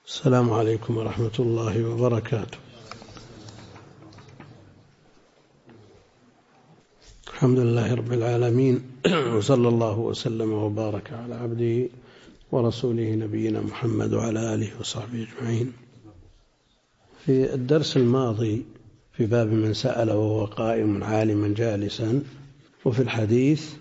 السلام عليكم ورحمة الله وبركاته. الحمد لله رب العالمين، وصلى الله وسلم وبارك على عبده ورسوله نبينا محمد وعلى آله وصحبه أجمعين. في الدرس الماضي في باب من سأل وهو قائم عالما جالسا، وفي الحديث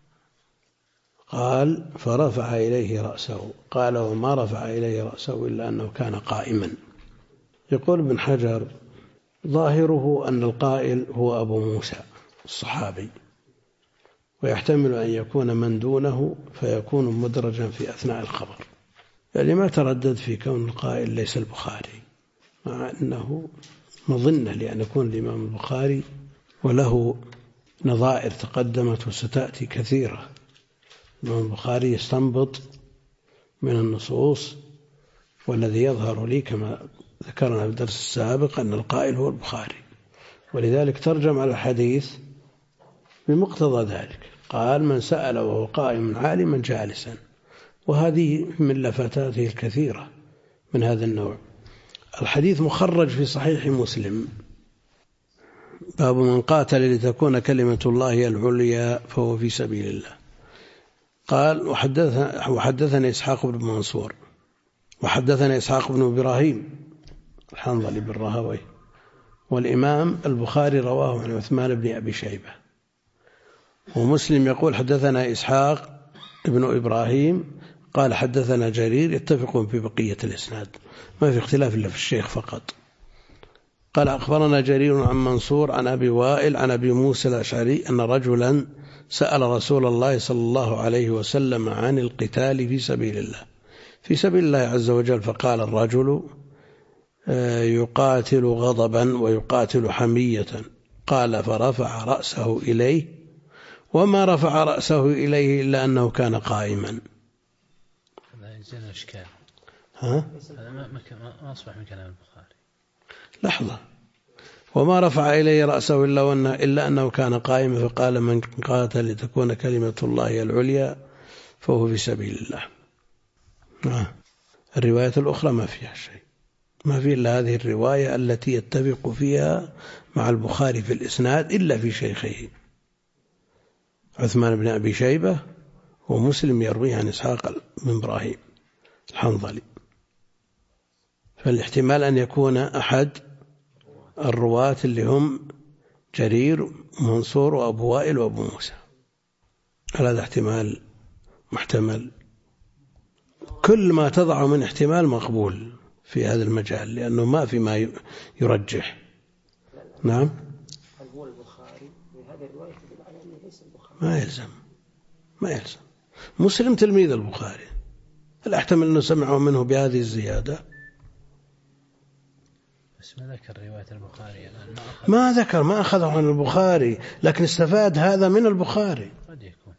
قال فرفع إليه رأسه، قال وما رفع إليه رأسه إلا أنه كان قائما. يقول ابن حجر ظاهره أن القائل هو أبو موسى الصحابي، ويحتمل أن يكون من دونه فيكون مدرجا في أثناء الخبر، يعني ما تردد في كون القائل ليس البخاري، مع أنه مظنة لأن يكون الإمام البخاري وله نظائر تقدمت وستأتي كثيرة. الإمام البخاري يستنبط من النصوص، والذي يظهر لي كما ذكرنا في الدرس السابق أن القائل هو البخاري، ولذلك ترجم على الحديث بمقتضى ذلك. قال من سأل وهو قائم عالما جالسا، وهذه من لفتاته الكثيرة من هذا النوع. الحديث مخرج في صحيح مسلم، باب من قاتل لتكون كلمة الله العليا فهو في سبيل الله. قال وحدثنا إسحاق بن منصور وحدثنا إسحاق بن إبراهيم الحنظلي بن راهويه، والإمام البخاري رواه عن عثمان بن أبي شيبة. ومسلم يقول حدثنا إسحاق بن إبراهيم قال حدثنا جرير، يتفقون في بقية الإسناد، ما في اختلاف إلا في الشيخ فقط. قال أخبرنا جرير عن منصور عن أبي وائل عن أبي موسى الأشعري أن رجلا سأل رسول الله صلى الله عليه وسلم عن القتال في سبيل الله، في سبيل الله عز وجل، فقال الرجل يقاتل غضبا ويقاتل حمية، قال فرفع رأسه إليه وما رفع رأسه إليه إلا أنه كان قائما. هذا ينزل إشكال، هذا ما أصبح من كلام البخاري. لحظة، وما رفع إليه رأسه إلا أنه كان قائما، فقال من قاتل لتكون كلمة الله العليا فهو في سبيل الله. الرواية الأخرى ما فيها شيء، ما في إلا هذه الرواية التي يتفق فيها مع البخاري في الإسناد إلا في شيخه عثمان بن أبي شيبة، ومسلم يرويه عن إسحاق بن إبراهيم الحنظلي، فالاحتمال أن يكون أحد الرواة اللي هم جرير ومنصور وأبو وائل وأبو موسى، هذا احتمال محتمل. كل ما تضع من احتمال مقبول في هذا المجال، لأنه ما في ما يرجح. نعم، ما يلزم مسلم تلميذ البخاري، الأحتمل أنه سمعه منه بهذه الزيادة. بس ما ذكر رواية البخاري، ما ذكر، ما أخذه عن البخاري، لكن استفاد هذا من البخاري. قد يكون.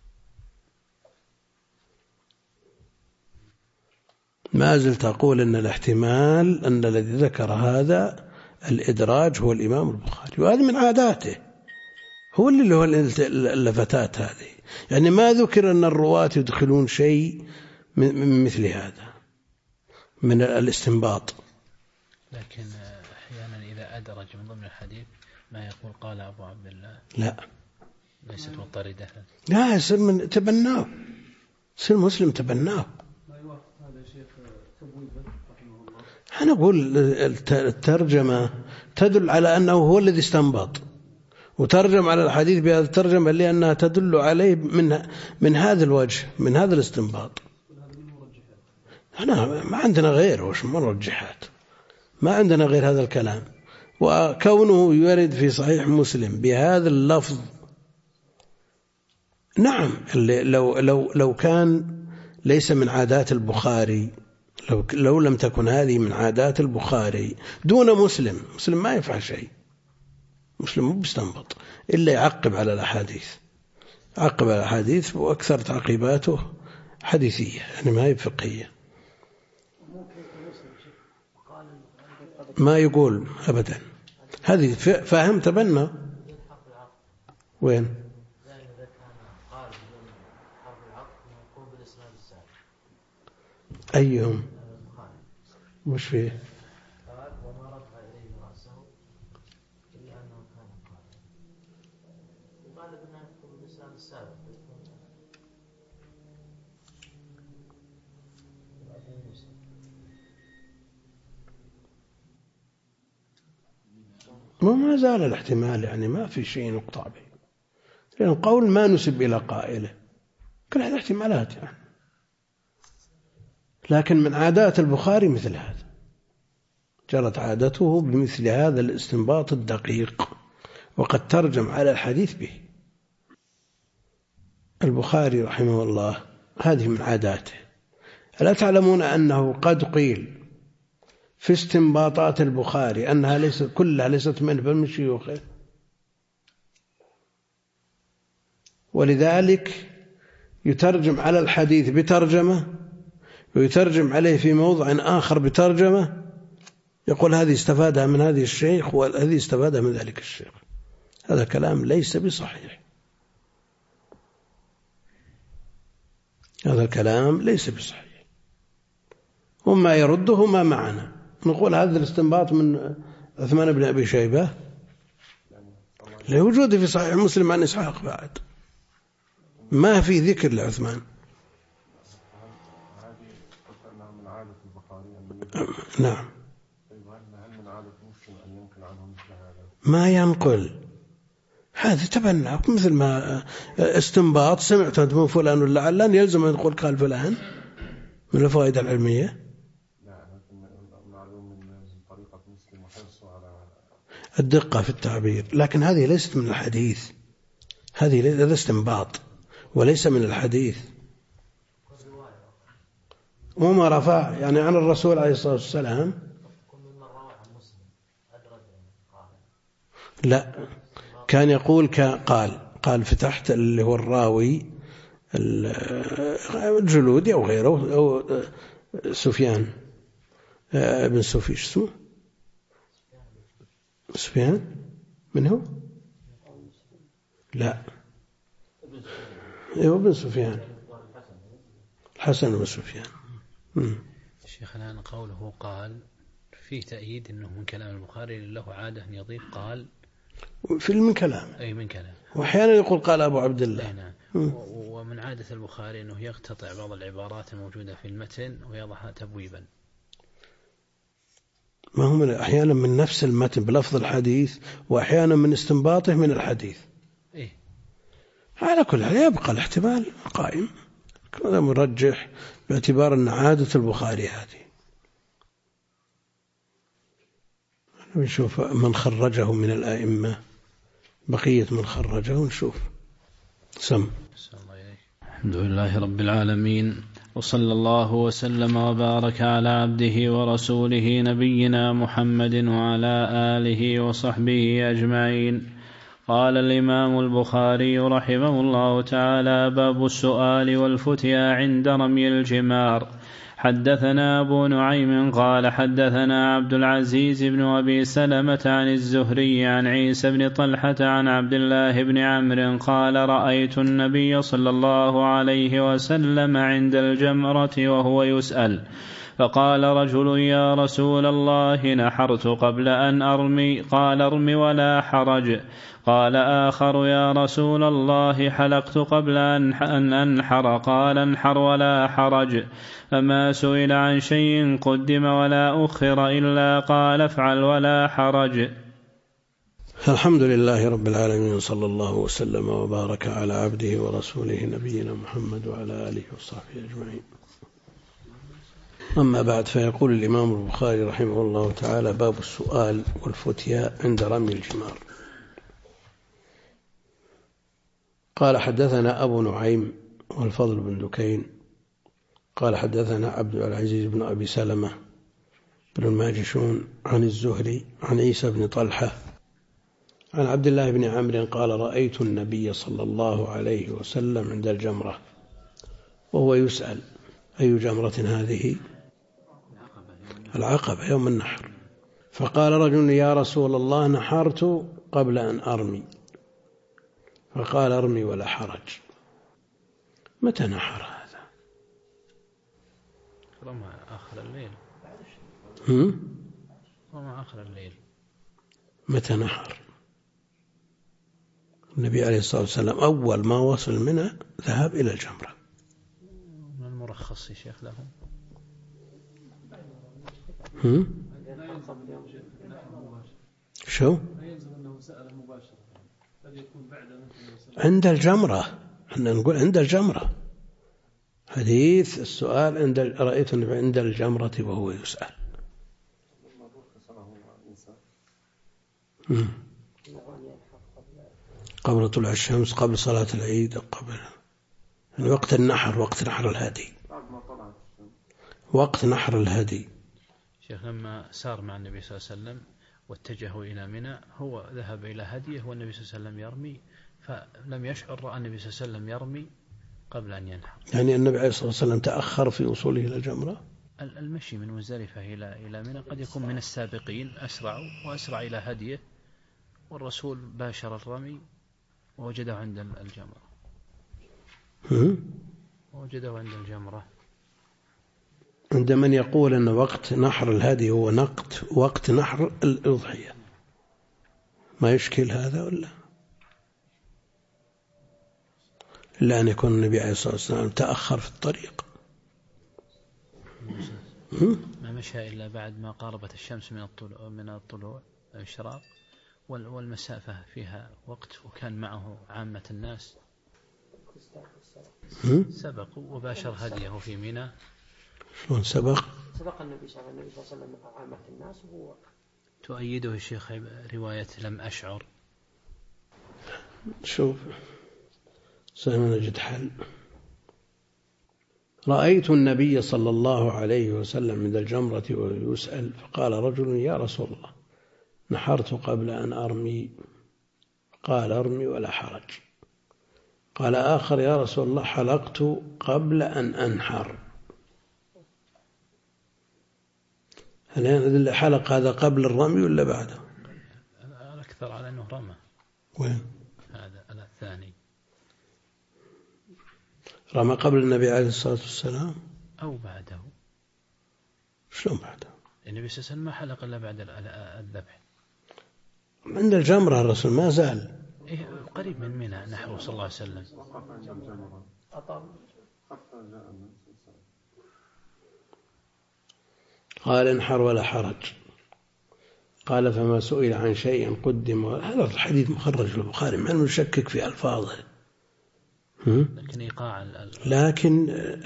ما زلت أقول أن الاحتمال أن الذي ذكر هذا الإدراج هو الإمام البخاري، وهذه من عاداته، هو اللي هو اللفتات هذه، يعني ما ذكر أن الرواة يدخلون شيء من مثل هذا من الاستنباط. لكن أحيانا إذا أدرج من ضمن الحديث ما يقول قال أبو عبد الله، لا ليست مضطردة، لا يصير من تبناه، يصير مسلم تبناه. أنا أقول الترجمة تدل على أنه هو الذي استنبط، وترجم على الحديث بهذا الترجمة لأنها تدل عليه من هذا الوجه، من هذا الاستنباط. أنا ما عندنا غيره، وش مرجحات، ما عندنا غير هذا الكلام. وكونه يرد في صحيح مسلم بهذا اللفظ، نعم، لو كان ليس من عادات البخاري، لو لم تكن هذه من عادات البخاري دون مسلم ما يفعل شيء، مسلم مو بيستنبط إلا يعقب على الأحاديث، عقب على الأحاديث، وأكثر تعقيباته حديثية، يعني ما هي فقهية، ما يقول أبدا. هذه فاهم تبنى وين؟ أيهم؟ مش فيه؟ قال وما رفع إليه رأسه إلا أنه كان قائما. وقال ابن اللسان السابق ما زال الاحتمال، يعني ما في شيء يقطع به، لأن القول ما نسب إلى قائله، كل هذه احتمالات يعني. لكن من عادات البخاري مثل هذا، جرت عادته بمثل هذا الاستنباط الدقيق، وقد ترجم على الحديث به. البخاري رحمه الله هذه من عاداته. ألا تعلمون أنه قد قيل في استنباطات البخاري أنها ليست كلها ليست من شيوخه، ولذلك يترجم على الحديث بترجمة، ويترجم عليه في موضع آخر بترجمة، يقول هذه استفادها من هذه الشيخ وهذه استفادها من ذلك الشيخ. هذا كلام ليس بصحيح، هذا الكلام ليس بصحيح، وما يرده ما معنا. نقول هذا الاستنباط من عثمان بن أبي شيبة لوجوده في صحيح مسلم عن إسحاق، بعد ما في ذكر لعثمان. نعم، ما ينقل هذا تبنى، مثل ما استنباط سمعت من فلان ولا علان يلزم أن يقول قال فلان من الفوائد العلمية. الدقة في التعبير، لكن هذه ليست من الحديث، هذا استنباط وليس من الحديث. وما رفع يعني عن الرسول عليه الصلاة والسلام، لا كان يقول قال فتحت اللي هو الراوي الجلودي أو غيره، أو سفيان بن سفيان، اسمه سفيان من هو؟ لا هو بن سفيان، الحسن بن سفيان. شيخنا قوله قال فيه تأييد أنه من كلام البخاري، له عادة أن يضيف قال في من كلام، أي من كلام، وأحيانا يقول قال أبو عبد الله. نعم. ومن عادة البخاري أنه يقتطع بعض العبارات الموجودة في المتن ويضعها تبويبا. ما هو أحيانا من نفس المتن بلفظ الحديث، وأحيانا من استنباطه من الحديث. إيه؟ على كل حال يبقى الاحتمال قائم، هذا مرجح باعتبار أن عادة البخاري هذه. نشوف من خرجه من الآئمة، بقية من خرجه نشوف. الحمد لله رب العالمين، وصلى الله وسلم وبارك على عبده ورسوله نبينا محمد وعلى آله وصحبه أجمعين. قال الإمام البخاري رحمه الله تعالى: باب السؤال والفتيا عند رمي الجمار. حدثنا أبو نعيم قال حدثنا عبد العزيز بن أبي سلمة عن الزهري عن عيسى بن طلحة عن عبد الله بن عمرو قال: رأيت النبي صلى الله عليه وسلم عند الجمرة وهو يسأل، فقال رجل: يا رسول الله نحرت قبل أن أرمي، قال: ارم ولا حرج. قال آخر: يا رسول الله حلقت قبل أن أنحر، قال: انحر ولا حرج. فما سئل عن شيء قدم ولا أخر إلا قال: افعل ولا حرج. الحمد لله رب العالمين، صلى الله وسلم وبارك على عبده ورسوله نبينا محمد وعلى آله وصحبه أجمعين. أما بعد، فيقول الإمام البخاري رحمه الله تعالى: باب السؤال والفتيا عند رمي الجمار. قال حدثنا أبو نعيم والفضل بن دكين قال حدثنا عبد العزيز بن أبي سلمة بن الماجشون عن الزهري عن عيسى بن طلحة عن عبد الله بن عمرو قال: رأيت النبي صلى الله عليه وسلم عند الجمرة وهو يسأل. أي جمرة هذه؟ العقبة يوم النحر. فقال رجل: يا رسول الله نحرت قبل أن أرمي، فقال: ارمي ولا حرج. متى نحر هذا؟ رمى آخر الليل. رمى آخر الليل. متى نحر؟ النبي عليه الصلاة والسلام أول ما وصل منه ذهب إلى الجمرة. من المرخص يا شيخ لهم؟ شو؟ عند الجمرة، احنا نقول عند الجمرة. حديث السؤال رأيت عند الجمرة وهو يسأل. قبل طلوع الشمس، قبل صلاة العيد، قبل وقت النحر، وقت نحر الهدي، وقت نحر الهدي. شيخ لما سار مع النبي صلى الله عليه وسلم واتجهوا إلى منى، هو ذهب إلى هديه والنبي صلى الله عليه وسلم يرمي، فلم يشعر، رأى النبي صلى الله عليه وسلم يرمي قبل أن ينحر. يعني النبي عليه الصلاة والسلام تأخر في وصوله إلى الجمرة. المشي من مزدلفة إلى منى قد يكون من السابقين، وأسرع إلى هديه، والرسول باشر الرمي ووجده عند الجمرة. ووجده عند الجمرة. عند من يقول أن وقت نحر الهدي هو وقت نحر الأضحية، ما يشكل هذا ولا؟ إلا أن يكون النبي عليه الصلاة والسلام تأخر في الطريق. ما مشى إلا بعد ما قاربت الشمس من الطلوع الإشراق، والمسافة فيها وقت، وكان معه عامة الناس. سبقوا وباشر هديه في منى. شلون سبق النبي صلى الله عليه وسلم عامة الناس، وهو تؤيده الشيخ رواية لم أشعر. شوف سنجد حل. رأيت النبي صلى الله عليه وسلم من الجمرة ويسأل، فقال رجل: يا رسول الله، نحرت قبل أن أرمي. قال: ارمي ولا حرج. قال آخر: يا رسول الله، حلقت قبل أن أنحر. هل حلق هذا قبل الرمي ولا بعده؟ الأكثر على أنه رمى. وين هذا الثاني؟ رمى قبل النبي عليه الصلاة والسلام أو بعده؟ شلون بعده؟ النبي صلى الله عليه وسلم ما حلق إلا بعد الذبح. عند الجمرة الرسول ما زال قريب من منى نحو صلى الله عليه وسلم. قال: انحر ولا حرج. قال: فما سئل عن شيء قدم. هذا الحديث مخرج في البخاري، ما نشكك في ألفاظه، لكن إيقاع لكن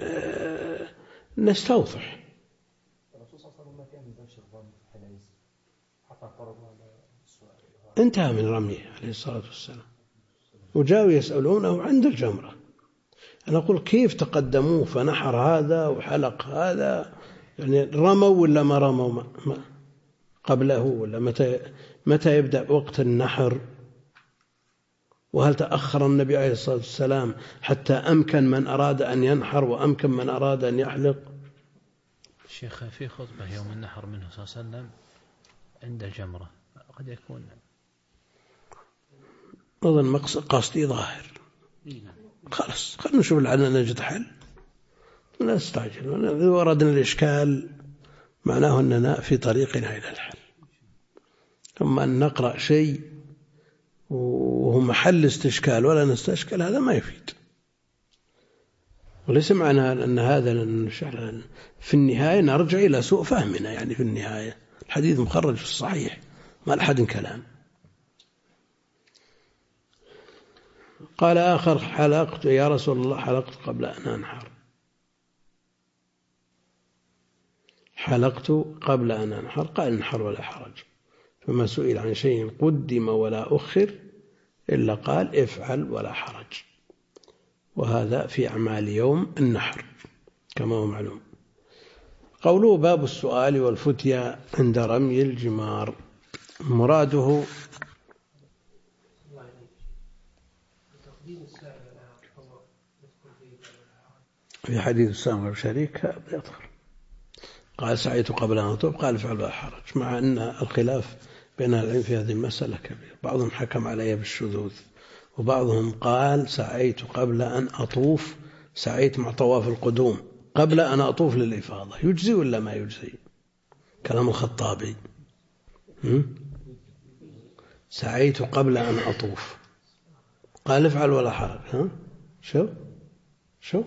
نستوضح. انتهى من رميه عليه الصلاة والسلام، وجاءوا يسألونه عند الجمرة. أنا أقول كيف تقدموه فنحر هذا وحلق هذا؟ يعني رموا ولا ما رموا قبله؟ ولا متى يبدأ وقت النحر؟ وهل تأخر النبي عليه الصلاة والسلام حتى أمكن من أراد أن ينحر وأمكن من أراد أن يحلق؟ الشيخ في خطبة يوم النحر منه صلى الله عليه وسلم عند الجمرة، قد يكون أظن قصدي ظاهر. خلاص خلنا نشوف لعلنا نجد حل، لا نستعجل. إذا وردنا الإشكال معناه أننا في طريقنا إلى الحل. أما أن نقرأ شيء وهو محل استشكال ولا نستشكل، هذا ما يفيد. وليس معنى أن هذا في النهاية نرجع إلى سوء فهمنا. يعني في النهاية الحديث مخرج في الصحيح، ما لحد كلام. قال آخر: حلقت يا رسول الله، حلقت قبل أن أنحر. حلقت قبل أن أنحر. قال: انحر ولا حرج. فما سئل عن شيء قدم ولا أخر إلا قال: افعل ولا حرج. وهذا في أعمال يوم النحر كما هو معلوم. قوله: باب السؤال والفتيا عند رمي الجمار، مراده في حديث أسامة بن شريك يظهر. قال: سعيت قبل أن أطوف. قال: افعل ولا حرج. مع أن الخلاف بين العلم في هذه المسألة كبير. بعضهم حكم عليها بالشذوذ، وبعضهم قال: سعيت قبل أن أطوف، سعيت مع طواف القدوم، قبل أن أطوف للإفاضة يجزي ولا ما يجزي؟ كلام الخطابي. سعيت قبل أن أطوف، قال افعل ولا حرج. شو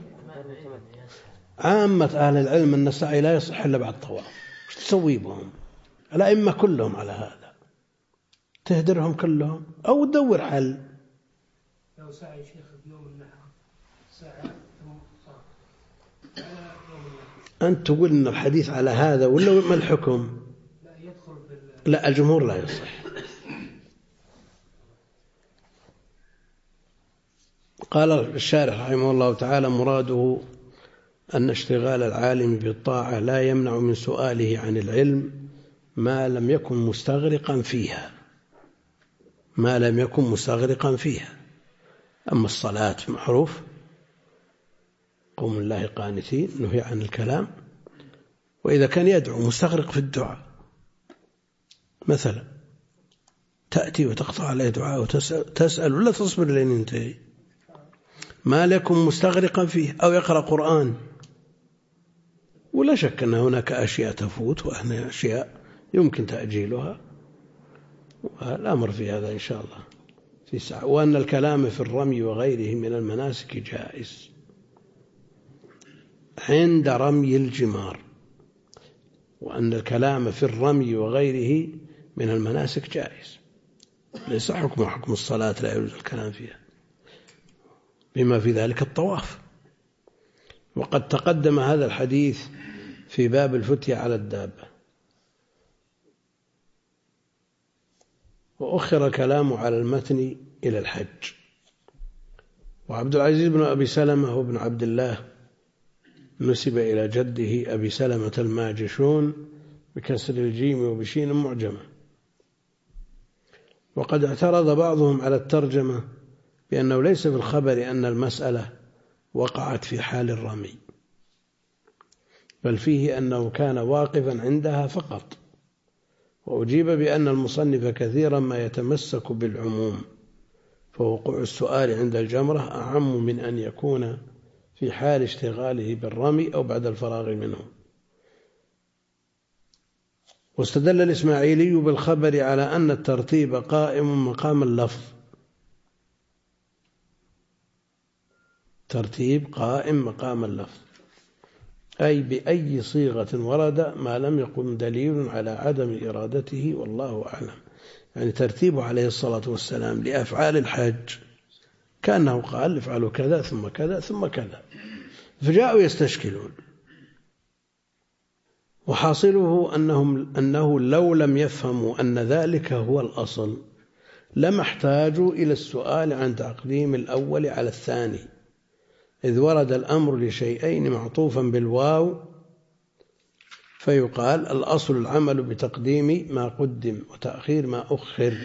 عامة أهل العلم أن السعي لا يصح إلا بعد الطواف. وش تسوي بهم؟ الأئمة كلهم على هذا، تهدرهم كلهم أو تدور حل. لو سعي شيخ بيوم النحر سعى ثم صار على يوم النحر، أنت تقول أن الحديث على هذا ولا ما الحكم؟ لا يدخل لا، الجمهور لا يصح. قال الشارح رحمه الله تعالى: مراده أن اشتغال العالم بالطاعة لا يمنع من سؤاله عن العلم ما لم يكن مستغرقا فيها، ما لم يكن مستغرقا فيها. أما الصلاة معروف، قوم الله قانتين، نهي عن الكلام. وإذا كان يدعو مستغرق في الدعاء، مثلا تأتي وتقطع عليه دعاء وتسأل ولا تصبر لين ينتهي، ما لكم مستغرقا فيه، أو يقرأ قرآن. ولا شك أن هناك أشياء تفوت وهناك أشياء يمكن تأجيلها، والأمر في هذا إن شاء الله في ساعة. وأن الكلام في الرمي وغيره من المناسك جائز عند رمي الجمار، وأن الكلام في الرمي وغيره من المناسك جائز، ليس حكم الصلاة لا يجوز الكلام فيها، بما في ذلك الطواف. وقد تقدم هذا الحديث في باب الفتية على الدابة، وأخر الكلام على المتن إلى الحج. وعبد العزيز بن أبي سلمة وابن عبد الله نسب إلى جده أبي سلمة الماجشون بكسر الجيم وبشين معجمة. وقد اعترض بعضهم على الترجمة بأنه ليس في الخبر أن المسألة وقعت في حال الرمي، بل فيه أنه كان واقفا عندها فقط. وأجيب بأن المصنف كثيرا ما يتمسك بالعموم، فوقوع السؤال عند الجمرة أعم من أن يكون في حال اشتغاله بالرمي أو بعد الفراغ منه. واستدل الإسماعيلي بالخبر على أن الترتيب قائم مقام اللفظ، ترتيب قائم مقام اللفظ، أي بأي صيغة ورد ما لم يقم دليل على عدم إرادته، والله أعلم. يعني ترتيبه عليه الصلاة والسلام لأفعال الحج كأنه قال افعلوا كذا ثم كذا ثم كذا، فجاءوا يستشكلون. وحاصله أنه لو لم يفهموا أن ذلك هو الأصل لما احتاجوا إلى السؤال عن تقديم الأول على الثاني، إذ ورد الأمر لشيئين معطوفا بالواو، فيقال الأصل العمل بتقديم ما قدم وتأخير ما أخر،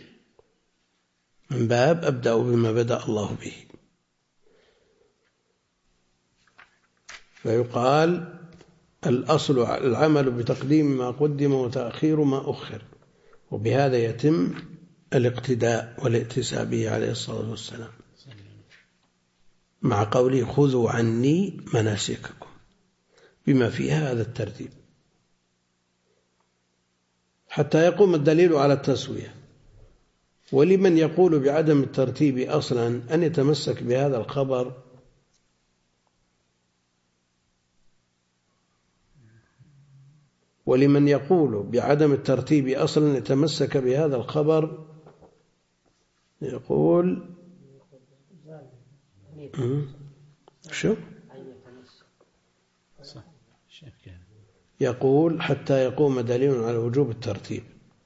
من باب أبدأ بما بدأ الله به. فيقال الأصل العمل بتقديم ما قدم وتأخير ما أخر، وبهذا يتم الاقتداء والائتساء به عليه الصلاة والسلام، مع قوله خذوا عني مناسككم، بما فيها هذا الترتيب، حتى يقوم الدليل على التسوية. ولمن يقول بعدم الترتيب أصلا أن يتمسك بهذا الخبر يتمسك بهذا الخبر يقول شو؟ يقول حتى يقوم دليل على وجوب الترتيب.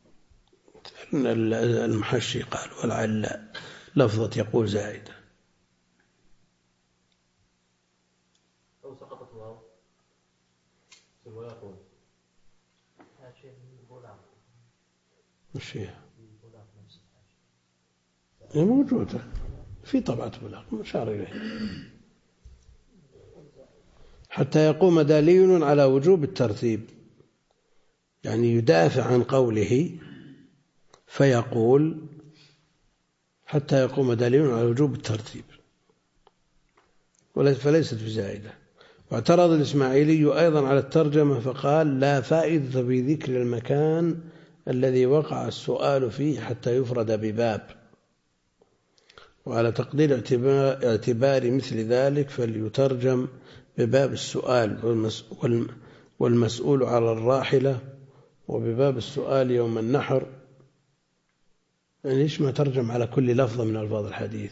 المحشي قال ولعل لفظة يقول زائدة. أو سقطت واو ثم يقول مش هي موجودة في طبعة بلاغ مشار إليه. حتى يقوم دليل على وجوب الترتيب، يعني يدافع عن قوله فيقول حتى يقوم دليل على وجوب الترتيب، فليست بزائدة. واعترض الإسماعيلي أيضا على الترجمة فقال لا فائدة في ذكر المكان الذي وقع السؤال فيه حتى يفرد بباب، وعلى تقدير اعتبار مثل ذلك فليترجم بباب السؤال والمسؤول على الراحلة، وبباب السؤال يوم النحر. يعني ليش ما ترجم على كل لفظة من ألفاظ الحديث؟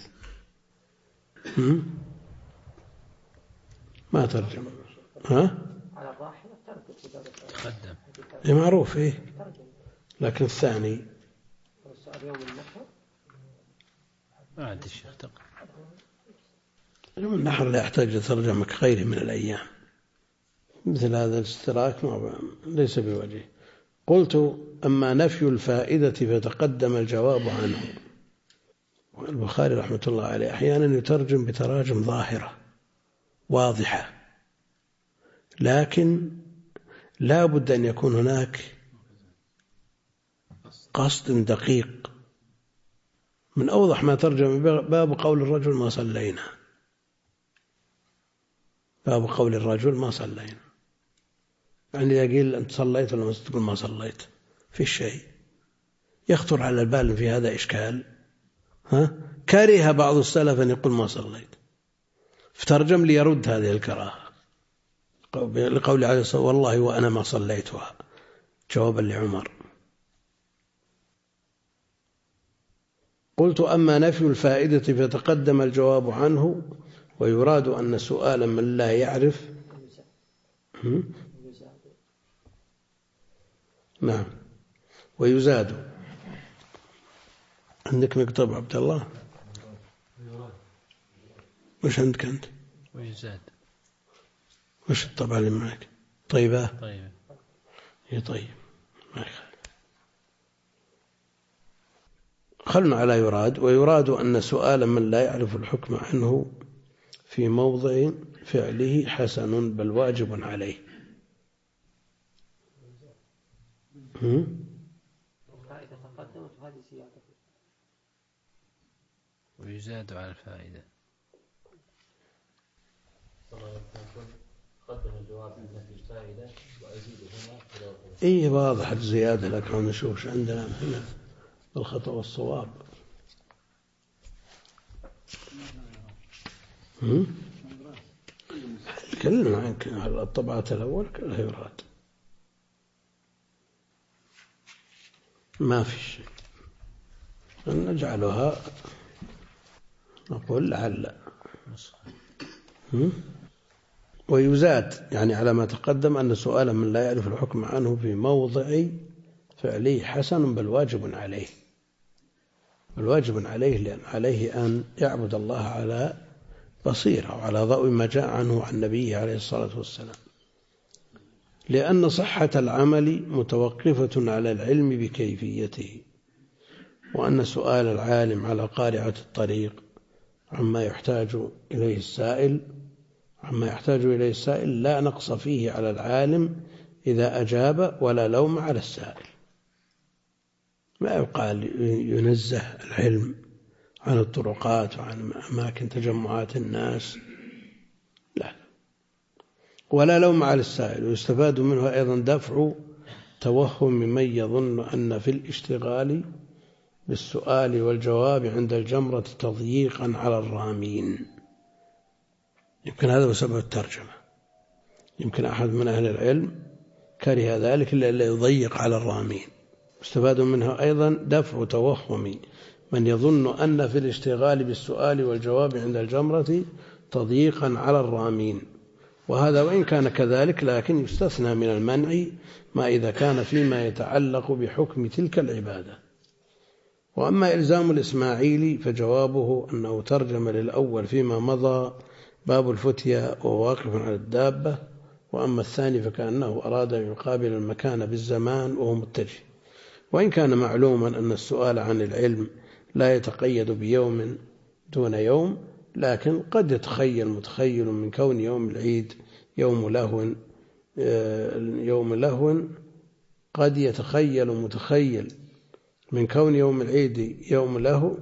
ما ترجم. ها؟ على الراحلة تقدم معروف إيه، لكن الثاني السؤال يوم النحر بعد الشيخ تقدم. يوم النحر لا يحتاج لترجمة كغيره من الأيام، مثل هذا الاشتراك ليس بوجه. قلت أما نفي الفائدة فتقدم الجواب عنه. البخاري رحمة الله عليه أحيانا يترجم بتراجم ظاهرة واضحة، لكن لا بد أن يكون هناك قصد دقيق. من أوضح ما ترجم باب قول الرجل ما صلينا، باب قول الرجل ما صلينا، يعني يقول أنت صليت ولا ما تقول ما صليت في شيء. يخطر على البال في هذا إشكال. كره بعض السلف أن يقول ما صليت، فترجم ليرد هذه الكراهة لقول عليه الصلاة والله وأنا ما صليتها، جوابا لعمر. قلت أما نفي الفائدة فتقدم الجواب عنه، ويراد أن سؤالا من لا يعرف. نعم، ويزاد. عندك مكتوب عبد الله؟ وش عندك أنت؟ ويزاد. وش الطبعة اللي معك؟ طيبة؟ طيب. هي طيب، ما يخالف. خلنا على يراد. ويراد أن سؤالا من لا يعرف الحكم عنه في موضع فعله حسن بل واجب عليه. ويزاد على الفائدة. إيه واضح الزيادة، لكن نشوف عندنا هنا الخطأ والصواب. كلنا عنك على الطبعة الأول كلها يراد، ما في شيء. نجعلها نقول لعل. ويزاد يعني على ما تقدم أن سؤالا من لا يعرف الحكم عنه في موضع فعله حسن بل واجب عليه. الواجب عليه لأن عليه أن يعبد الله على بصيرة وعلى ضوء ما جاء عنه عن نبيه عليه الصلاة والسلام، لأن صحة العمل متوقفة على العلم بكيفيته، وأن سؤال العالم على قارعة الطريق عما يحتاج إليه السائل لا نقص فيه على العالم إذا أجاب، ولا لوم على السائل. ما يقال ينزه العلم عن الطرقات وعن أماكن تجمعات الناس، لا، ولا لوم على السائل. ويستفاد منه أيضا دفع توهم من يظن أن في الاشتغال بالسؤال والجواب عند الجمرة تضييقا على الرامين. يمكن هذا هو سبب الترجمة. يمكن أحد من أهل العلم كره ذلك إلا يضيق على الرامين. استفاد منها أيضا دفع توهم من يظن أن في الاشتغال بالسؤال والجواب عند الجمرة تضييقا على الرامين، وهذا وإن كان كذلك لكن يستثنى من المنع ما إذا كان فيما يتعلق بحكم تلك العبادة. وأما إلزام الإسماعيلي فجوابه أنه ترجم للأول فيما مضى باب الفتية وواقف على الدابة، وأما الثاني فكأنه أراد أن يقابل المكان بالزمان وهو متجه. وإن كان معلوما أن السؤال عن العلم لا يتقيد بيوم دون يوم، لكن قد يتخيل متخيل من كون يوم العيد يوم لهو قد يتخيل متخيل من كون يوم العيد يوم له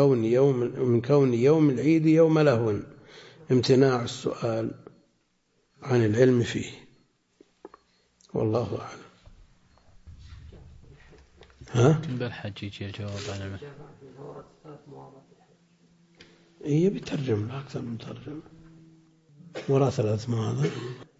من كون يوم العيد يوم لهو امتناع السؤال عن العلم فيه، والله أعلم. بالحج يجي الجواب عن المعنى. هي بترجم أكثر من ترجمة، وراء 3 مواضع.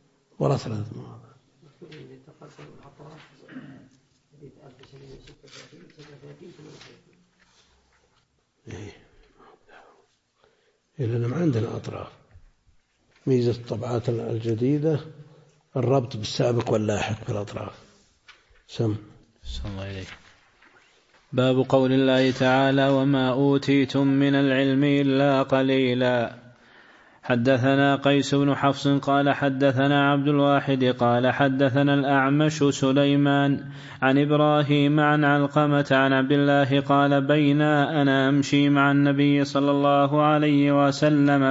لأن ما عندنا أطراف. ميزة الطبعات الجديدة الربط بالسابق واللاحق في الأطراف. سم الله إليك. باب قول الله تعالى: وما أوتيتم من العلم إلا قليلا. حدثنا قيس بن حفص قال حدثنا عبد الواحد قال حدثنا الأعمش سليمان عن إبراهيم عن علقمة عن عبد الله قال: بينا أنا أمشي مع النبي صلى الله عليه وسلم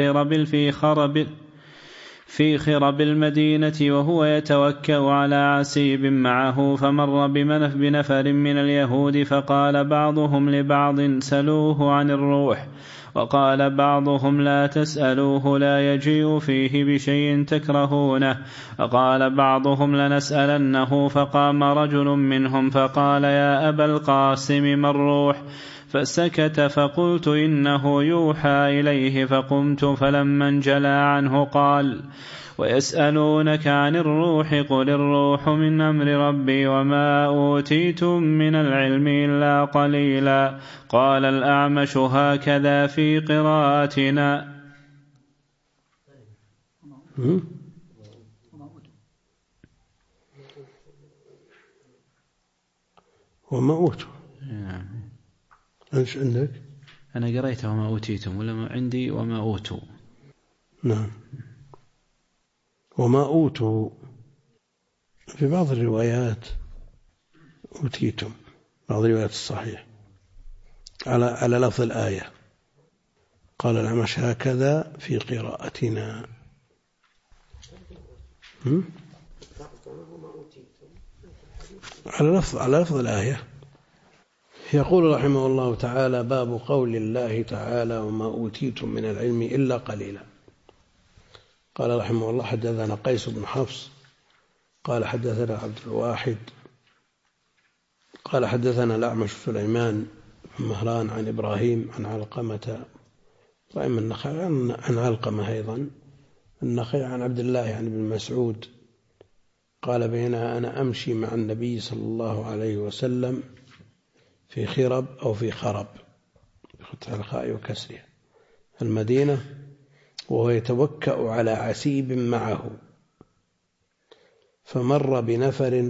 في خرب المدينة وهو يتوكأ على عسيب معه، فمر بنفر من اليهود، فقال بعضهم لبعض: سلوه عن الروح. وقال بعضهم: لا تسألوه، لا يجيء فيه بشيء تكرهونه. وقال بعضهم: لنسألنه. فقام رجل منهم فقال: يا أبا القاسم ما الروح؟ فسكت، فقلت: إنه يوحى إليه. فقمت، فلما انجلى عنه قال: ويسألونك عن الروح قل الروح من أمر ربي وما أوتيتم من العلم إلا قليلا. قال الأعمش: هكذا في قراءتنا. وما أوتوا. إيش عندك؟ أنا قريت وما أوتيتم، ولا عندي وما أوتوا. نعم، وما أوتوا. في بعض الروايات أوتيتم، بعض الروايات الصحيح على لفظ الآية. قال الأعمش: هكذا في قراءتنا. على لفظ الآية. يقول رحمه الله تعالى: باب قول الله تعالى: وما أوتيتم من العلم إلا قليلا. قال رحمه الله: حدثنا قيس بن حفص قال حدثنا عبد الواحد قال حدثنا الأعمش سليمان بن مهران عن إبراهيم عن علقمة النخعي عن علقمة أيضا النخعي عن عبد الله يعني بن مسعود قال: بينما أنا أمشي مع النبي صلى الله عليه وسلم في خرب أو في خرب بفتح الخاء وكسرها المدينة، وهو يتوكأ على عسيب معه، فمر بنفر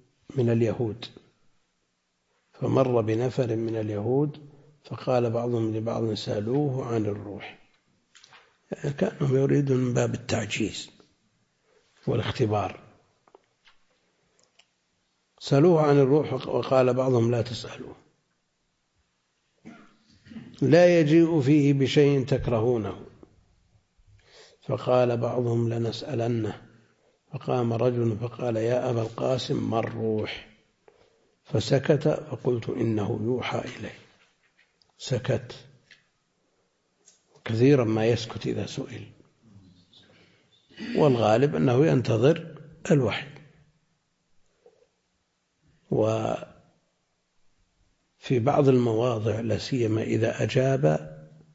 من اليهود فقال بعضهم لبعض: سألوه عن الروح. يعني كانهم يريدون من باب التعجيز والاختبار. سألوه عن الروح، وقال بعضهم: لا تسألوه، لا يجيء فيه بشيء تكرهونه. فقال بعضهم: لنسألنه. فقام رجل فقال: يا أبا القاسم ما الروح؟ فسكت، فقلت: إنه يوحى إليه. سكت، كثيرا ما يسكت إذا سئل، والغالب أنه ينتظر الوحي. وفي بعض المواضع لا سيما إذا أجاب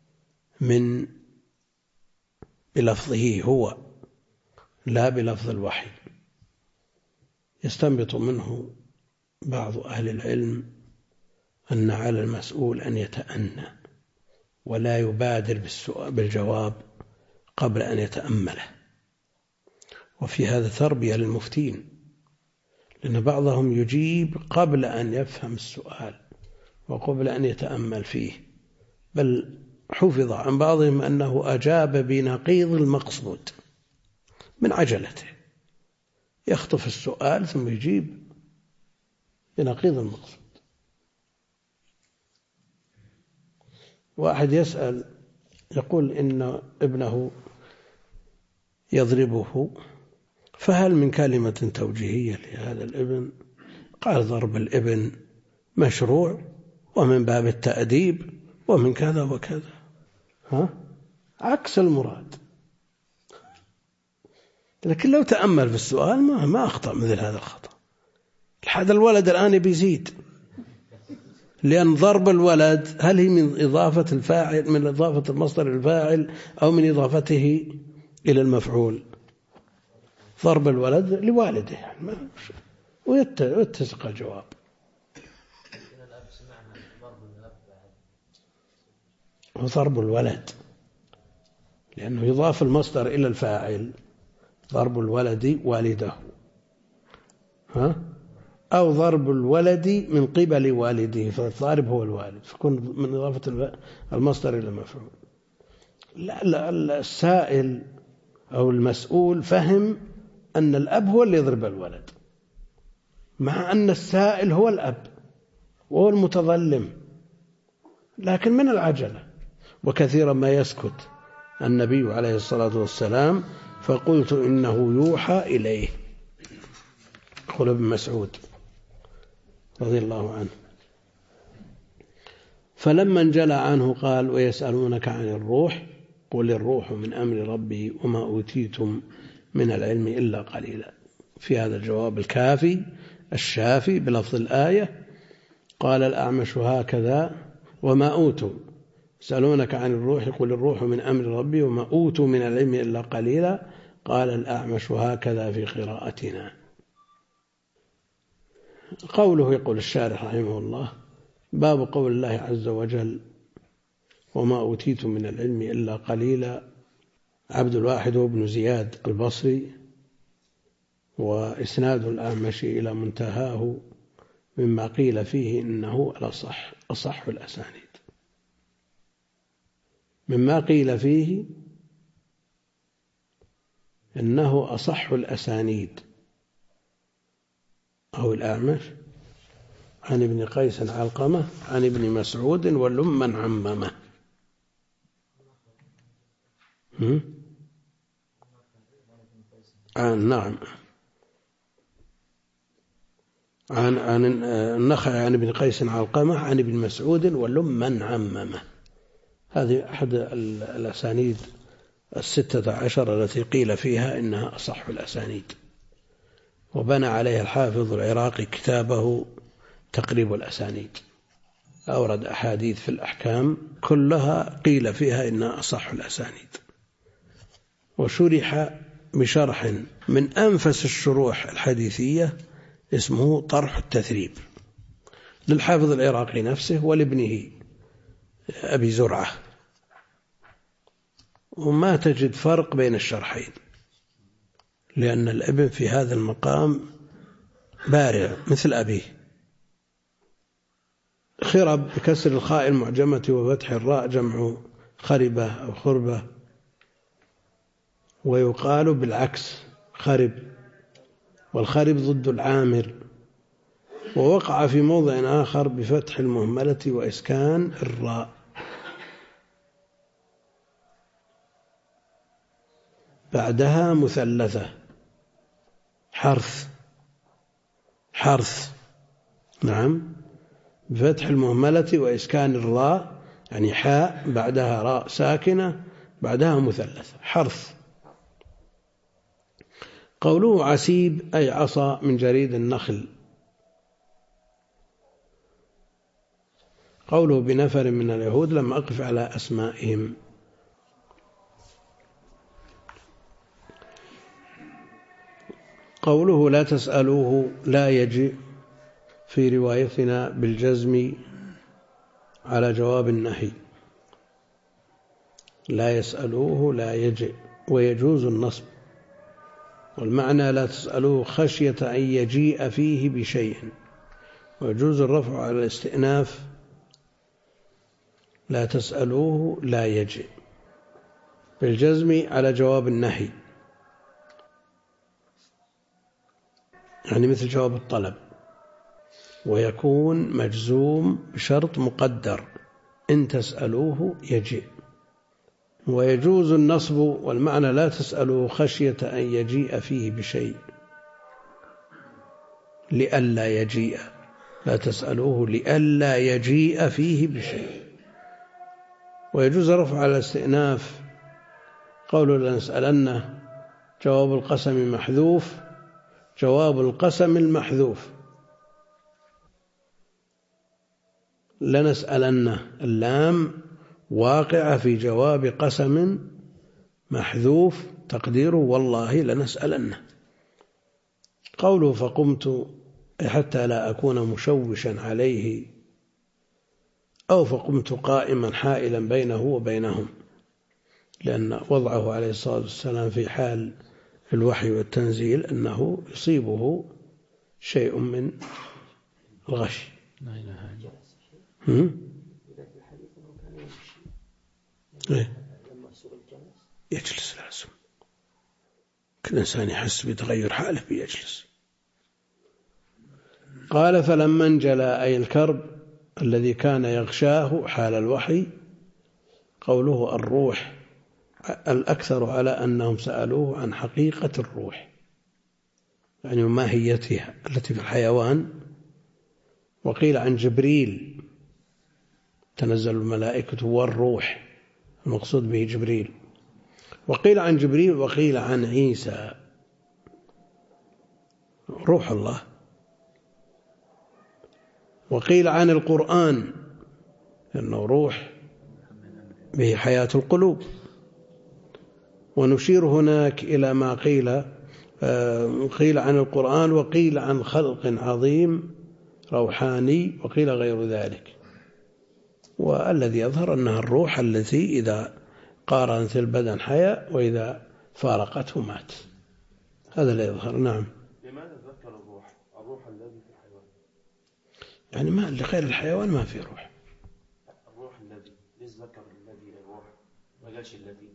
بلفظه هو لا بلفظ الوحي، يستنبط منه بعض أهل العلم أن على المسؤول أن يتأنى ولا يبادر بالجواب قبل أن يتأمله. وفي هذا تربية للمفتين، لأن بعضهم يجيب قبل أن يفهم السؤال وقبل أن يتأمل فيه، بل حفظ عن بعضهم أنه أجاب بنقيض المقصود من عجلته، يخطف السؤال ثم يجيب بنقيض المقصود. واحد يسأل يقول إن ابنه يضربه، فهل من كلمة توجيهية لهذا الابن؟ قال: ضرب الابن مشروع ومن باب التأديب ومن كذا وكذا. عكس المراد. لكن لو تأمل في السؤال ما أخطأ مثل هذا الخطأ. هذا الولد الآن بيزيد، لأن ضرب الولد هل هي من إضافة الفاعل، من إضافة المصدر الفاعل، أو من إضافته إلى المفعول؟ ضرب الولد لوالده يعني ويتسق الجواب. وضرب الولد لأنه يضاف المصدر إلى الفاعل، ضرب الولد والده، أو ضرب الولد من قبل والده، فالضارب هو الوالد، فكون من إضافة المصدر إلى المفعول. لا السائل أو المسؤول فهم أن الأب هو اللي يضرب الولد، مع أن السائل هو الأب وهو المتظلم، لكن من العجلة. وكثيرا ما يسكت النبي عليه الصلاة والسلام فقلت إنه يوحى إليه، قال ابن مسعود رضي الله عنه. فلما انجلى عنه قال ويسألونك عن الروح قل الروح من أمر ربي وما أوتيتم من العلم إلا قليلا. في هذا الجواب الكافي الشافي بلفظ الآية قال الأعمش هكذا وما أوتوا، يسألونك عن الروح قل الروح من أمر ربي وما أوتوا من العلم إلا قليلا، قال الأعمش هكذا في قراءتنا. قوله يقول الشارح رحمه الله باب قول الله عز وجل وما أوتيتم من العلم إلا قليلا. عبد الواحد وابن زياد البصري، وإسناد الأعمش إلى منتهاه مما قيل فيه إنه أصح الأسانيد. مما قيل فيه إنه أصح الأسانيد، أو الأعمش عن ابن قيس علقمة عن ابن مسعود ولمن عممه. نعم، عن النخعي عن ابن قيس علقمة عن ابن مسعود ولمن عممه. هذه أحد الأسانيد 16 التي قيل فيها إنها أصح الأسانيد، وبنى عليها الحافظ العراقي كتابه تقريب الأسانيد، أورد أحاديث في الأحكام كلها قيل فيها إنها أصح الأسانيد. وشرح بشرح من أنفس الشروح الحديثية اسمه طرح التثريب للحافظ العراقي نفسه ولابنه أبي زرعة، وما تجد فرق بين الشرحين، لأن الابن في هذا المقام بارع مثل أبيه. خرب بكسر الخاء المعجمة وفتح الراء جمع خربة أو خربة، ويقال بالعكس خرب، والخرب ضد العامر. ووقع في موضع آخر بفتح المهملة وإسكان الراء. بعدها مثلثة حرث نعم، بفتح المهملة وإسكان الراء، يعني حاء بعدها راء ساكنة بعدها مثلثة حرث. قوله عسيب أي عصا من جريد النخل. قوله بنفر من اليهود لم أقف على أسمائهم. قوله لا تسألوه لا يجي في روايتنا بالجزم على جواب النهي، لا يسألوه لا يجي، ويجوز النصب، والمعنى لا تسألوه خشية أن يجيء فيه بشيء، ويجوز الرفع على الاستئناف لا تسألوه لا يجي بالجزم على جواب النهي، يعني مثل جواب الطلب، ويكون مجزوم بشرط مقدر إن تسألوه يجيء. ويجوز النصب، والمعنى لا تسألوه خشية أن يجيء فيه بشيء لئلا يجيء، لا تسألوه لئلا يجيء فيه بشيء. ويجوز رفع على الاستئناف قوله لنسألنه جواب القسم محذوف. جواب القسم المحذوف لنسألنه، اللام واقعة في جواب قسم محذوف تقديره والله لنسألنه. قوله فقمت حتى لا أكون مشوشا عليه، أو فقمت قائما حائلا بينه وبينهم، لأن وضعه عليه الصلاة والسلام في حال الوحي والتنزيل أنه يصيبه شيء من الغش. لا إله إلا الله. يجلس لازم، كل إنسان يحس بتغير حاله بيجلس. قال فلما انجلى أي الكرب الذي كان يغشاه حال الوحي، قوله الروح الأكثر على أنهم سألوه عن حقيقة الروح، يعني ماهيتها التي في الحيوان. وقيل عن جبريل تنزل الملائكة والروح، المقصود به جبريل. وقيل عن جبريل وقيل عن عيسى روح الله. وقيل عن القرآن لأنه روح به حياة القلوب. ونشير هناك إلى ما قيل عن القرآن، وقيل عن خلق عظيم روحاني، وقيل غير ذلك. والذي يظهر أنها الروح التي إذا قارنت البدن حياة وإذا فارقته مات، هذا لا يظهر. نعم. لماذا ذكر الروح الذي في الحيوان؟ يعني ما لغير الحيوان ما في روح. الروح الذي ليش ذكر الذي الروح ما قالش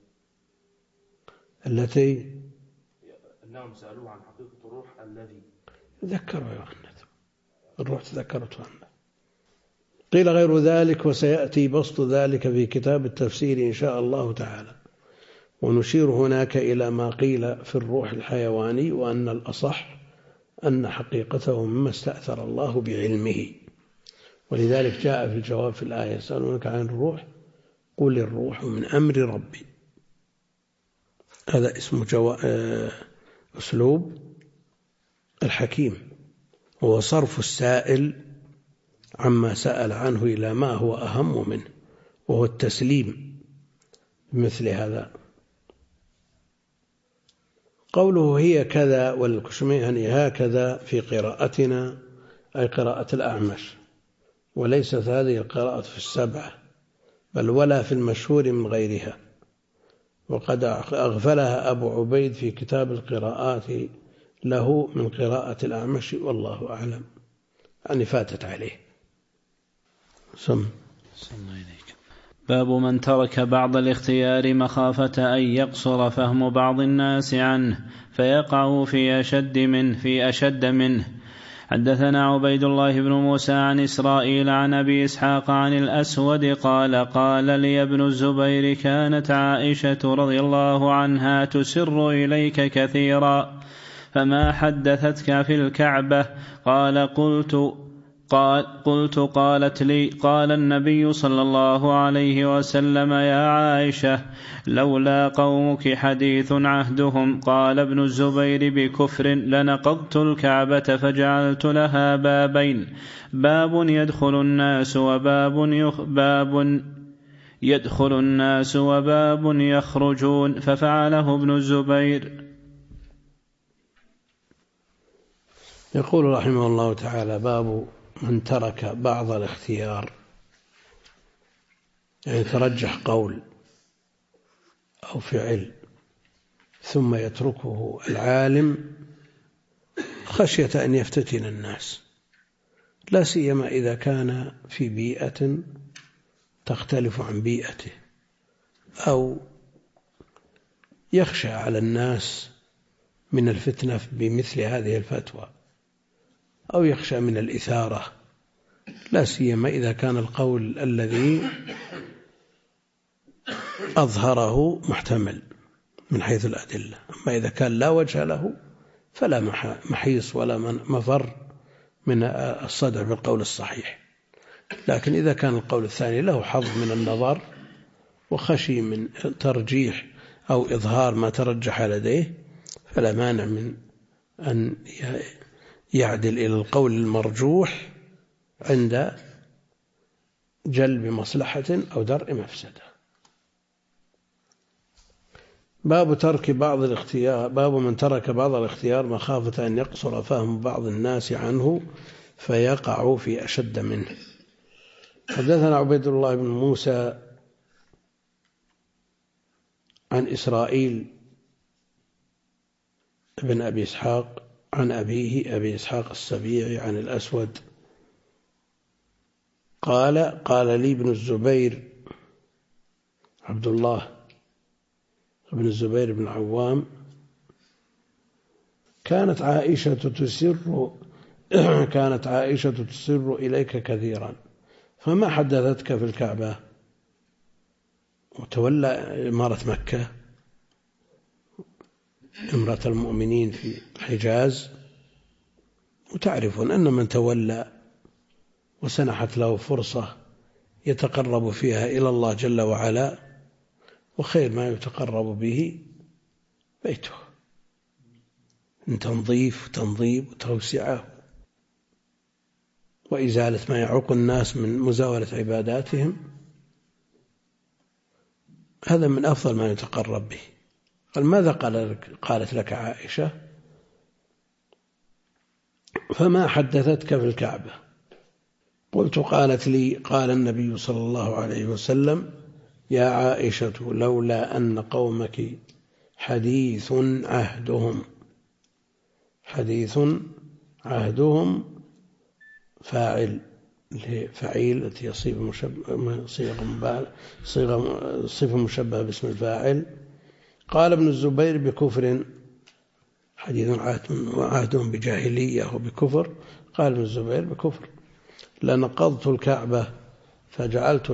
التي أنهم سألوه عن حقيقة الروح الذي ذكروا عنه، الروح تذكرت عنه. قيل غير ذلك، وسيأتي بسط ذلك في كتاب التفسير إن شاء الله تعالى. ونشير هناك إلى ما قيل في الروح الحيواني، وأن الأصح أن حقيقته مما استأثر الله بعلمه. ولذلك جاء في الجواب في الآية يسألونك عن الروح قل الروح من أمر ربي. هذا اسم أسلوب الحكيم، هو صرف السائل عما سأل عنه إلى ما هو أهم منه، وهو التسليم مثل هذا. قوله هي كذا والكشميهني هكذا في قراءتنا أي قراءة الأعمش، وليست هذه القراءة في السبعة بل ولا في المشهور من غيرها، وقد أغفلها أبو عبيد في كتاب القراءات له من قراءة الأعمش والله أعلم، يعني فاتت عليه. باب من ترك بعض الاختيار مخافة أن يقصر فهم بعض الناس عنه فيقع في أشد منه. حدثنا عبيد الله بن موسى عن إسرائيل عن أبي إسحاق عن الأسود قال لي ابن الزبير كانت عائشة رضي الله عنها تسر إليك كثيرا فما حدثتك في الكعبة؟ قالت لي قال النبي صلى الله عليه وسلم يا عائشة لولا قومك حديث عهدهم. قال ابن الزبير بكفر لنقضت الكعبة فجعلت لها بابين، باب يدخل الناس وباب يخرجون، ففعله ابن الزبير. يقول رحمه الله تعالى باب من ترك بعض الاختيار، يعني ترجح قول أو فعل ثم يتركه العالم خشية أن يفتتن الناس، لا سيما إذا كان في بيئة تختلف عن بيئته، أو يخشى على الناس من الفتنة بمثل هذه الفتوى، أو يخشى من الإثارة، لا سيما إذا كان القول الذي أظهره محتمل من حيث الأدلة. أما إذا كان لا وجه له فلا محيص ولا مفر من الصدع بالقول الصحيح. لكن إذا كان القول الثاني له حظ من النظر وخشي من ترجيح أو إظهار ما ترجح لديه فلا مانع من أن يعدل إلى القول المرجوح عند جلب مصلحة أو درء مفسدة. باب من ترك بعض الاختيار مخافة أن يقصر فهم بعض الناس عنه فيقع في أشد منه. حدثنا عبيد الله بن موسى عن إسرائيل بن أبي إسحاق عن أبيه أبي إسحاق السبيعي عن الأسود قال لي ابن الزبير عبد الله بن الزبير بن عوام كانت عائشة تسر إليك كثيرا فما حدثتك في الكعبة؟ وتولى إمارة مكة امرأة المؤمنين في الحجاز، وتعرفون أن من تولى وسنحت له فرصة يتقرب فيها إلى الله جل وعلا، وخير ما يتقرب به بيته من تنظيف وتنظيم وتوسعة وإزالة ما يعوق الناس من مزاولة عباداتهم، هذا من أفضل ما يتقرب به. قال ماذا قالت لك عائشة؟ فما حدثتك في الكعبة؟ قلت قالت لي قال النبي صلى الله عليه وسلم يا عائشة لولا أن قومك حديث عهدهم فاعل التي يصيب صيغة مشبهة باسم الفاعل. قال ابن الزبير بكفر، حديث عهدهم بجاهلية وبكفر. قال ابن الزبير بكفر. لنقضت الكعبة فجعلت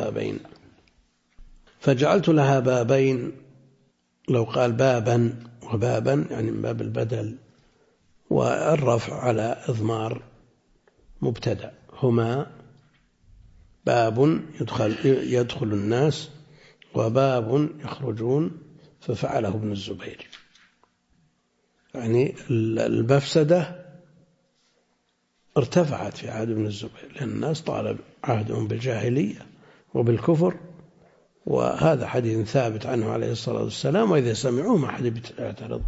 لها بابين، لو قال بابا وبابا يعني من باب البدل، والرفع على إضمار مبتدأ، هما باب يدخل الناس وباب يخرجون، ففعله ابن الزبير. يعني المفسدة ارتفعت في عهد ابن الزبير، لأن الناس طالب عهدهم بالجاهلية وبالكفر، وهذا حديث ثابت عنه عليه الصلاة والسلام، وإذا سمعوه ما حد يعترض.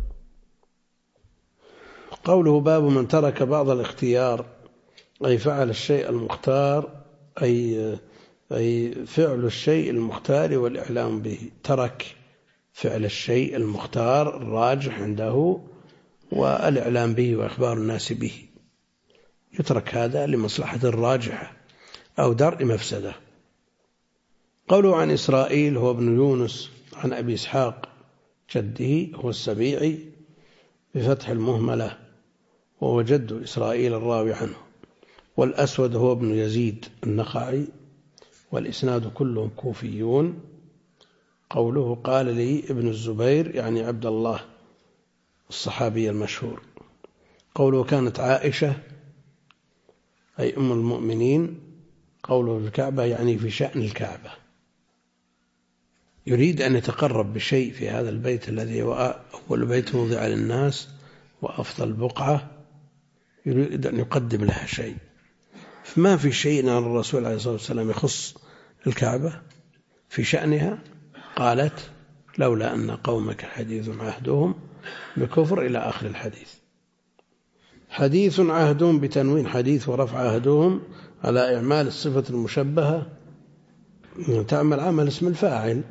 قوله باب من ترك بعض الاختيار أي فعل الشيء المختار، أي فعل الشيء المختار والإعلام به. ترك فعل الشيء المختار الراجح عنده والإعلام به وإخبار الناس به، يترك هذا لمصلحة الراجحة أو درء مفسدة. قوله عن إسرائيل هو ابن يونس عن أبي إسحاق جده هو السبيعي بفتح المهملة، وهو جد إسرائيل الراوي عنه. والأسود هو ابن يزيد النخعي، والإسناد كلهم كوفيون. قوله قال لي ابن الزبير يعني عبد الله الصحابي المشهور. قوله كانت عائشة أي أم المؤمنين. قوله في الكعبة يعني في شأن الكعبة، يريد أن يتقرب بشيء في هذا البيت الذي هو أول بيت وضع للناس وأفضل بقعة، يريد أن يقدم لها شيء. فما في شيء عن الرسول عليه الصلاة والسلام يخص الكعبة في شأنها. قالت لولا أن قومك حديث عهدهم بكفر إلى آخر الحديث. حديث عهدهم بتنوين حديث ورفع عهدهم على إعمال الصفة المشبهة، تعمل عمل اسم الفاعل.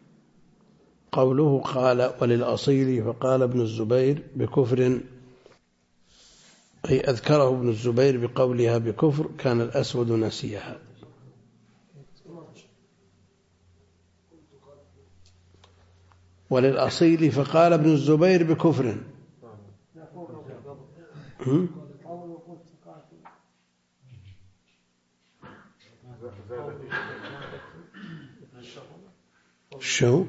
قوله قال وللأصيل فقال ابن الزبير بكفر، أي أذكره ابن الزبير بقولها بكفر، كان الأسود نسيها. وللأصيل فقال ابن الزبير بكفر. شو؟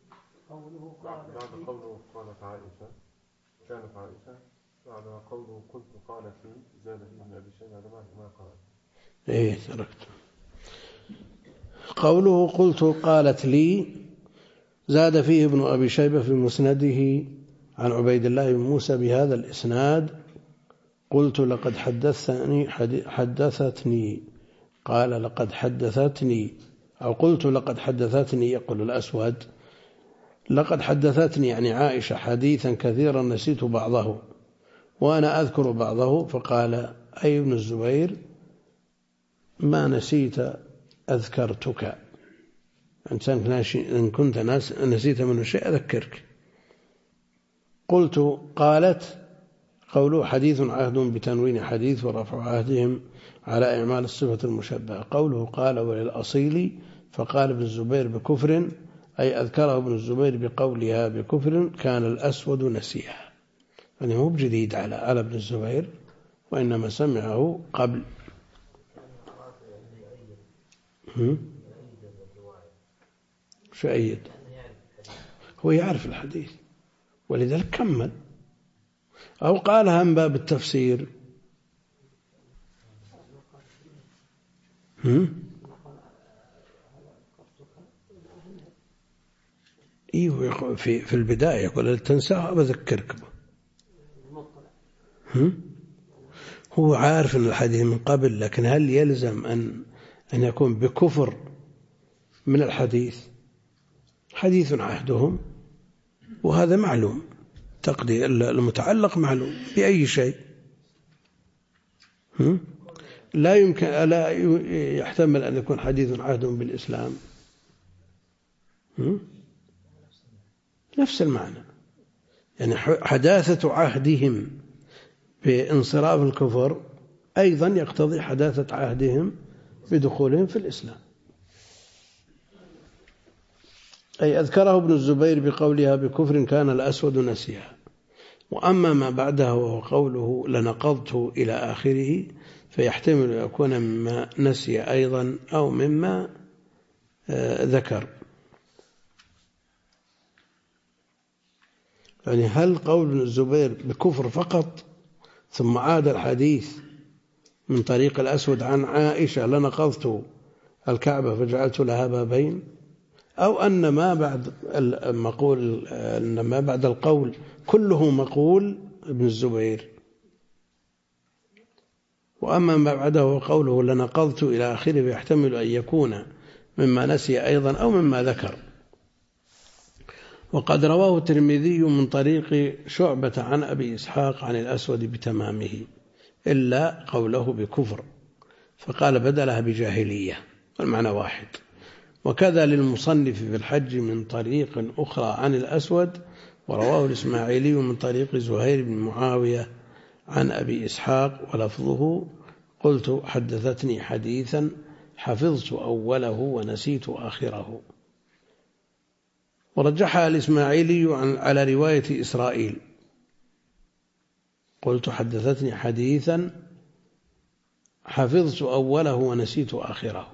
بعد قوله قالت عائشة كانت عائشة، بعد قوله قلت قالت لي زاد فيه ابن أبي شيبة ما قالت. إيه تركت. قوله قلت قالت لي زاد فيه ابن أبي شيبة في مسنده عن عبيد الله بن موسى بهذا الإسناد قلت لقد حدثتني قال لقد حدثتني أو قلت لقد حدثتني يقول الأسود لقد حدثتني يعني عائشة حديثا كثيرا نسيت بعضه وأنا أذكر بعضه. فقال أي ابن الزبير ما نسيت أذكرتك، إن كنت نسيت منه شيء أذكرك. قلت قالت قوله حديث عهد بتنوين حديث ورفع عهدهم على إعمال الصفة المشبهة. قوله قال وللأصيل فقال ابن الزبير بكفر أي أذكره ابن الزبير بقولها بكفر كان الأسود نسيها، يعني مو بجديد على ابن الزبير وإنما سمعه قبل. شو أيد؟ هو يعرف الحديث ولذلك كمل، أو قالها من باب التفسير. إيه في البداية يقول لا تنساه بذكرك. هو عارف أن الحديث من قبل، لكن هل يلزم أن يكون بكفر من الحديث؟ حديث عهدهم وهذا معلوم، تقدير المتعلق معلوم بأي شيء. لا يمكن لا يحتمل أن يكون حديث عهدهم بالإسلام نفس المعنى، يعني حداثة عهدهم بانصراف الكفر أيضا يقتضي حداثة عهدهم بدخولهم في الإسلام. أي أذكره ابن الزبير بقولها بكفر كان الأسود نسيها. وأما ما بعده وهو قوله لنقضت إلى آخره فيحتمل أن يكون مما نسي أيضا أو مما ذكر. يعني هل قول ابن الزبير بكفر فقط ثم عاد الحديث من طريق الأسود عن عائشة لنقضت الكعبة فجعلت لها بابين، أو أن ما بعد القول كله مقول ابن الزبير، وأما ما بعده قوله لنقضت إلى آخره فيحتمل أن يكون مما نسي أيضا أو مما ذكر. وقد رواه الترمذي من طريق شعبة عن أبي إسحاق عن الأسود بتمامه إلا قوله بكفر فقال بدلها بجاهلية، المعنى واحد. وكذا للمصنف في الحج من طريق أخرى عن الأسود، ورواه الإسماعيلي من طريق زهير بن معاوية عن أبي إسحاق ولفظه قلت حدثتني حديثا حفظت أوله ونسيت آخره. ورجحها الإسماعيلي على رواية إسرائيل قلت حدثتني حديثا حفظت أوله ونسيت آخره.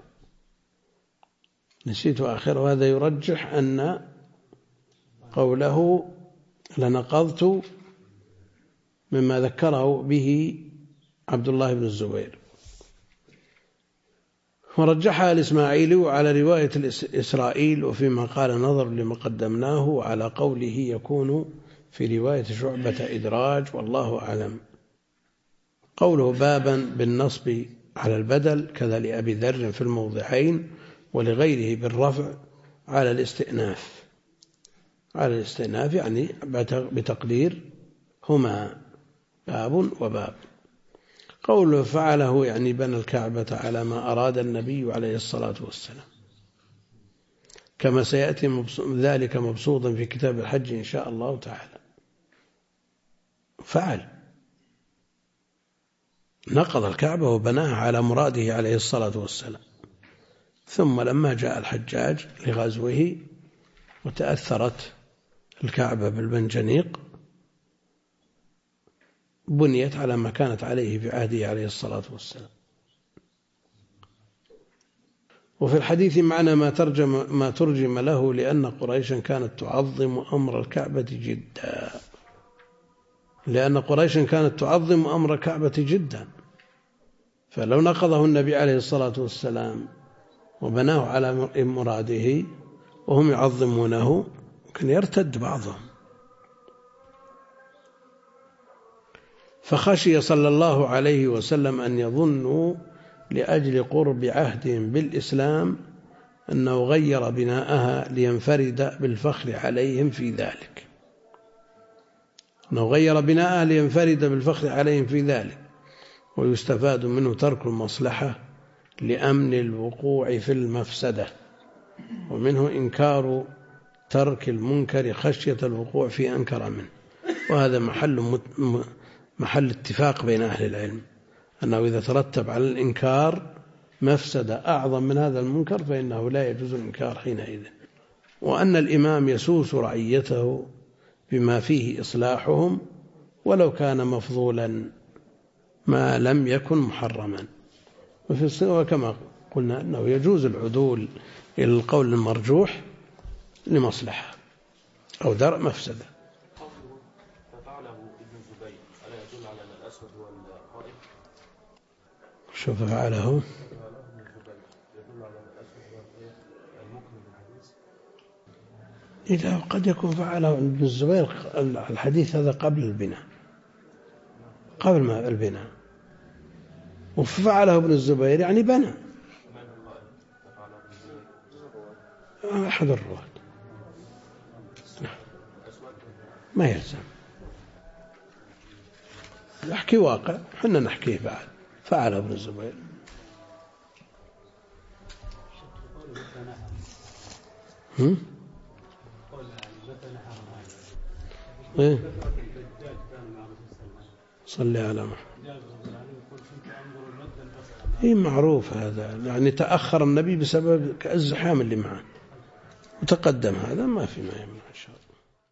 نسيت آخره هذا يرجح أن قوله لنقضت مما ذكره به عبد الله بن الزبير. ورجحها الإسماعيلي على رواية إسرائيل، وفيما قال نظر لما قدمناه على قوله يكون في رواية شعبة إدراج والله أعلم. قوله بابا بالنصب على البدل كذا لأبي ذر في الموضعين، ولغيره بالرفع على الاستئناف. على الاستئناف يعني بتقدير هما باب وباب. قوله فعله يعني بنى الكعبة على ما أراد النبي عليه الصلاة والسلام، كما سيأتي ذلك مبسوطا في كتاب الحج إن شاء الله تعالى. فعل نقض الكعبة وبناها على مراده عليه الصلاة والسلام. ثم لما جاء الحجاج لغزوه وتأثرت الكعبة بالمنجنيق بنيت على ما كانت عليه في عهده عليه الصلاة والسلام. وفي الحديث معنى ما ترجم له لأن قريشا كانت تعظم أمر الكعبة جدا، لأن قريشا كانت تعظم أمر الكعبة جدا، فلو نقضه النبي عليه الصلاة والسلام وبناه على مراده وهم يعظمونه كان يرتد بعضهم. فخشي صلى الله عليه وسلم أن يظنوا لأجل قرب عهدهم بالإسلام أنه غير بناءها لينفرد بالفخر عليهم في ذلك، أنه غير بناءها لينفرد بالفخر عليهم في ذلك. ويستفاد منه ترك المصلحة لأمن الوقوع في المفسدة، ومنه إنكار ترك المنكر خشية الوقوع في أنكر منه. وهذا محل اتفاق بين أهل العلم أنه إذا ترتب على الإنكار مفسدة أعظم من هذا المنكر فإنه لا يجوز الإنكار حينئذ. وأن الإمام يسوس رعيته بما فيه إصلاحهم ولو كان مفضولا ما لم يكن محرما. وكما قلنا أنه يجوز العدول إلى القول المرجوح لمصلحة أو درء مفسدة. ففعله ابن الزبير ألا يدل على أن الأسود هو القائم؟ شو فعله؟ ابن الزبير يدل على أن الأسود هو المكمل للحديث؟ إذا قد يكون فعله ابن الزبير الحديث هذا قبل البناء، قبل ما البناء، وفعله ابن الزبير يعني بنى. أحد الرواة ما يلزم نحكي واقع، حنا نحكيه بعد. فعله ابن الزبير. إيه؟ صلي على محمد. إيه معروف هذا، يعني تأخر النبي بسبب الزحام اللي معه وتقدم، هذا ما في ما يمنع إن شاء الله.